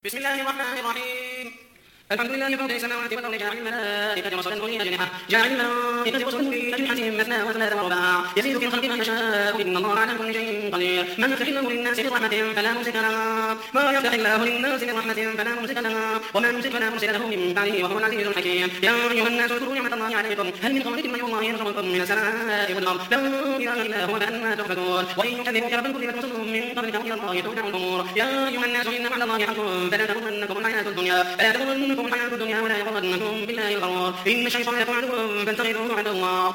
بسم الله الرحمن الرحيم. الحمد لله فوق السماوات والأرض جاعل الملائكة رسلا أولي أجنحة رسلا أولي أجنحة مثنى وثلاث ورباع يزيد في الخلق ما يشاء إن الله على كل شيء قدير. من يفتح الله للناس من رحمة فلا ممسك لها ما يفتح الله للناس من رحمة فلا ممسك لها وما يمسك فلا مرسل له من بعده وهو العزيز الحكيم. يا أيها الناس اذكروا نعمة الله عليكم هل من قبلكم من الله يرزقكم من السماء والأرض لا إله إلا هو فأنى تؤفكون. وإن يكذبوك فقد كذبت رسل من قبلك وإلى الله ترجع الأمور. يا أيها الناس إن وعد الله حق فلا تغرنكم الحياة الدنيا ولا يغرنكم بالله الغرور. إن الشيطان لكم عدو فاتخذوه عدوا الله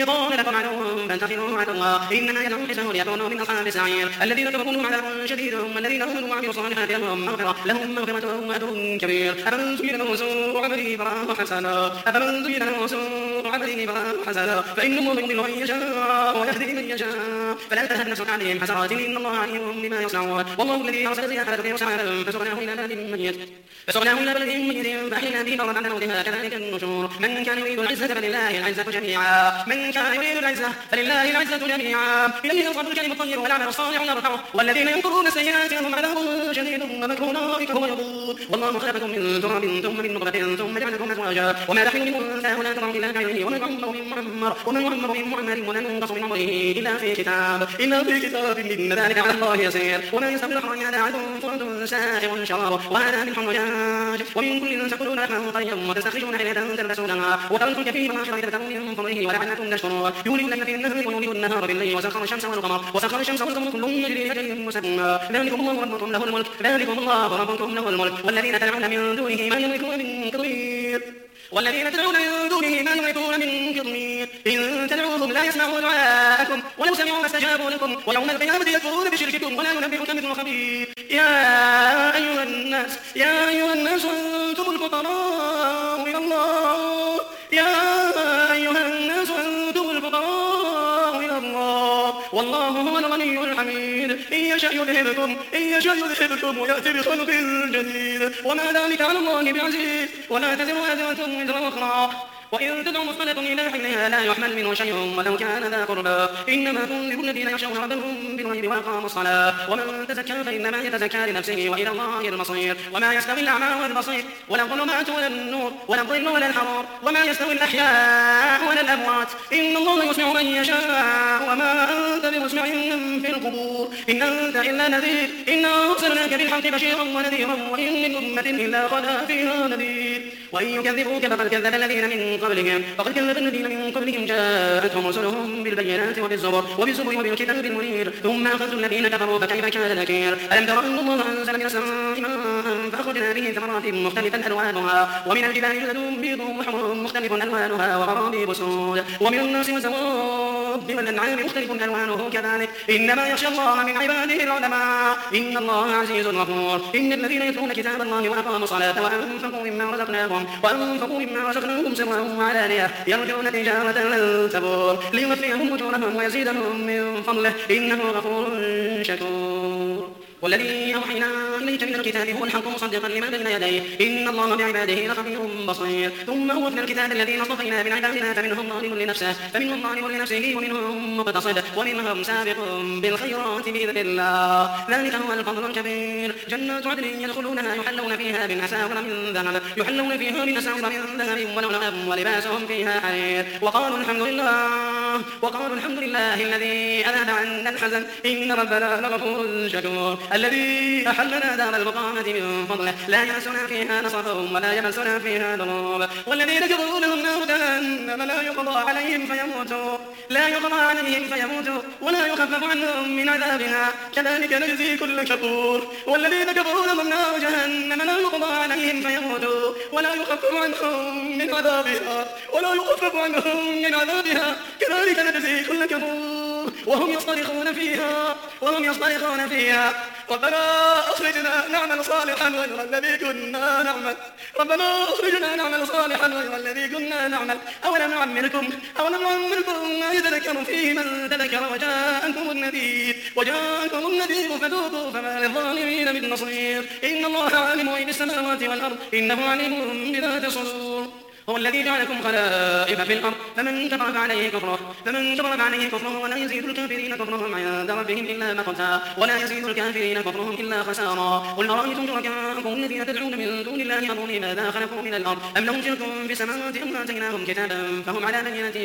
إنما يدعو حزبه ليكونوا من أصحاب السعير الذين كفروا لهم عذاب شديد والذين آمنوا وعملوا الصالحات لهم مغفرة وأجر كبير. أفمن زين له سوء عمله فرآه حسنا فإن الله يضل من يشاء ويهدي من يشاء فلا تهد نفسك عليهم حسرات إن الله عليم بما يصنعون. والله الذي أرسل الرياح فتثير سحابا فسقناه إلى بلد ميت فأحيينا به الأرض بعد موتها كذلك النشور. من كان يريد العزة فلله العزة جميعا إليه يصعد الكلم الطيب والعمل الصالح يرفعه والذين ينكرون السيئات لهم عذاب شديد ومكر أولئك هو يضل. والله خلقكم من تراب ثم من نطفة ثم جعلكم أزواجا وما تحمل من أنثى ولا تضع إلا بعلمه وما يعمر من معمر ولا ينقص من عمره إلا في كتاب إن ذلك على الله يسير. وما يستوي البحران هذا عذب فرد سائغ شرابه وهذا ملح وجاج ومن كل تأكلون لحما طريا وتستخرجون حلية تلبسونها وترى الفلك فيه مواخر تبتغوا من فضله ولعلكم تشكرون. يولد الليل في النهار ويولد النهار في الليل وسخر الشمس والقمر كل يجري لأجل مسمى ذلكم الله ربكم له الملك والذين تدعون من دونه ما يملكون من قطمير إن تدعوهم لا يسمعوا دعاءكم ولو سمعوا ما استجابوا لكم ويوم القيامة يكفرون بشرككم ولا ينبئك مثل خبير. يا أيها الناس أنتم الفقراء إلى الله والله هو الغني الحميد. إن يشأ يذهبكم ويأتي بخلق جديد وما ذلك على الله بعزيز. ولا تزر وازرة وزر أخرى وإن تدعو مثقلة إلى حملها لا يحمل منه شيء ولو كان ذا قربى إنما تنذر الذين يخشون ربهم بالغيب وأقاموا الصلاة ومن تزكى فإنما يتزكى لنفسه وإلى الله المصير. وما يستوي الأعمى والبصير ولا الظلمات ولا النور ولا الظل ولا الحرور وما يستوي الأحياء ولا الأموات إن الله يسمع من يشاء وما أنت بمسمع من في القبور إن أنت إلا نذير إنا أرسلناك بالحق بشيرا ونذيرا وإن من أمة إلا خلا فيها نذير. وإن يكذبوك فقد كذب الذين من قبلهم جاءتهم رسلهم بالبينات وبالزبر وبالكتاب المنير ثم أخذت الذين كفروا فكيف كان نكير. ألم تر أن الله أنزل من السماء ماء فأخرجنا به ثمرات مختلفا ألوانها ومن الجبال جدد بيض وحمر مختلف ألوانها وغرابيب سود ومن الناس والدواب والأنعام مختلف ألوانه كذلك إنما يخشى الله من عباده العلماء إن الله عزيز غفور. إن الذين يتلون كتاب الله وأقاموا الصلاة وأنفقوا مما رزقناهم سرا وعلانية يرجون تجارة لن تبور ليوفيهم أجورهم ويزيدهم من فضله إنه غفور شكور. والذي أوحينا إليك من الكتاب هو الحق مصدقا لما بين يديه إن الله بعباده لخبير بصير. ثم أورثنا الكتاب الذين اصطفينا من عبادنا فمنهم ظالم لنفسه ومنهم مقتصد ومنهم سابق بالخيرات بإذن الله ذلك هو الفضل الكبير. جنات عدن يدخلونها يحلون فيها من أساور من ذهب ولؤلؤا ولباسهم فيها حرير وقالوا الحمد لله الذي أذهب عنا الحزن إن ربنا لغفور شكور. الذي أحلنا دار المقامة من فضله لا يمسنا فيها نصب ولا يمسنا فيها لغوب والذين كفروا لهم نار جهنم لا يقضى عليهم فيموتوا ولا يخفف عنهم من عذابها كذلك نجزي كل كفور. والذين كفروا لهم نار جهنم لا يقضى عليهم فيموتوا ولا يخفف عنهم من عذابها كذلك نجزي كل كفور. وهم يصطرخون فيها ربنا أخرجنا نعمل صالحا غير الذي كنا نعمل أولم نعمركم ما يتذكر فيه من تذكر وجاءكم النذير فذوقوا فما للظالمين من نصير. إن الله عالم غيب السماوات والأرض إنه عليم بذات الصدور. هو الذي جعلكم خلائف في الأرض فمن كفر فعليه كفره ولا يزيد الكافرين كفرهم عند ربهم إلا مقتا ولا يزيد الكافرين كفرهم إلا خسارا قل أرأيتم شركاءكم الذين تدعون من دون الله أروني ماذا خلقوا من الأرض أم لهم شرك في السماوات أم آتيناهم كتابا فهم على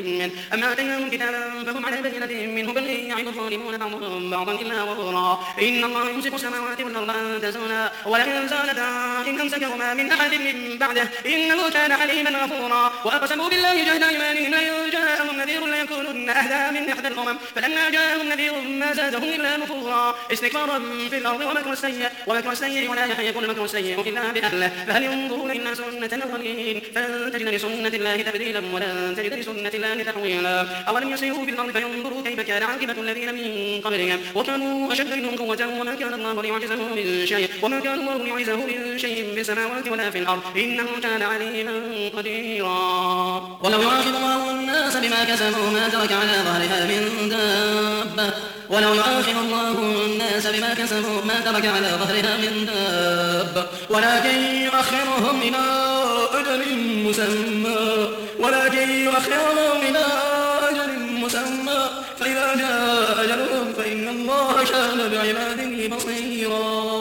بينة منه بل يعد الظالمون بعضهم بعضا إلا غرورا إن الله يمسك السماوات والأرض أن تزولا ولئن زالتا إن أمسكهما من أحد من بعده إنه كان حليما غفورا وأقسموا بالله جهد أيمانهم لئن جاءهم نذير ليكونن أهدى من إحدى الأمم فلما جاءهم نذير ما زادهم إلا نفورا استكبارا في الأرض ومكر السيء ولا يحيق المكر السيء إلا بأهله فهل ينظرون إلا سنة الأولين فلن تجد لسنة الله تبديلا ولن تجد لسنة الله تحويلا أولم يسيروا في الأرض فينظروا كيف كان عاقبة الذين من قبلهم وكانوا أشد منهم قوة وما كان الله ليعجزه من شيء في السماوات ولا في الأرض إنه كان عليما قديرا ولو يؤاخذ الله الناس بما كسبوا ما ترك على ظهرها من دابة ولكن يؤخرهم إلى أجل مسمى فإذا جاء أجلهم فإن الله كان بعباده بصيرا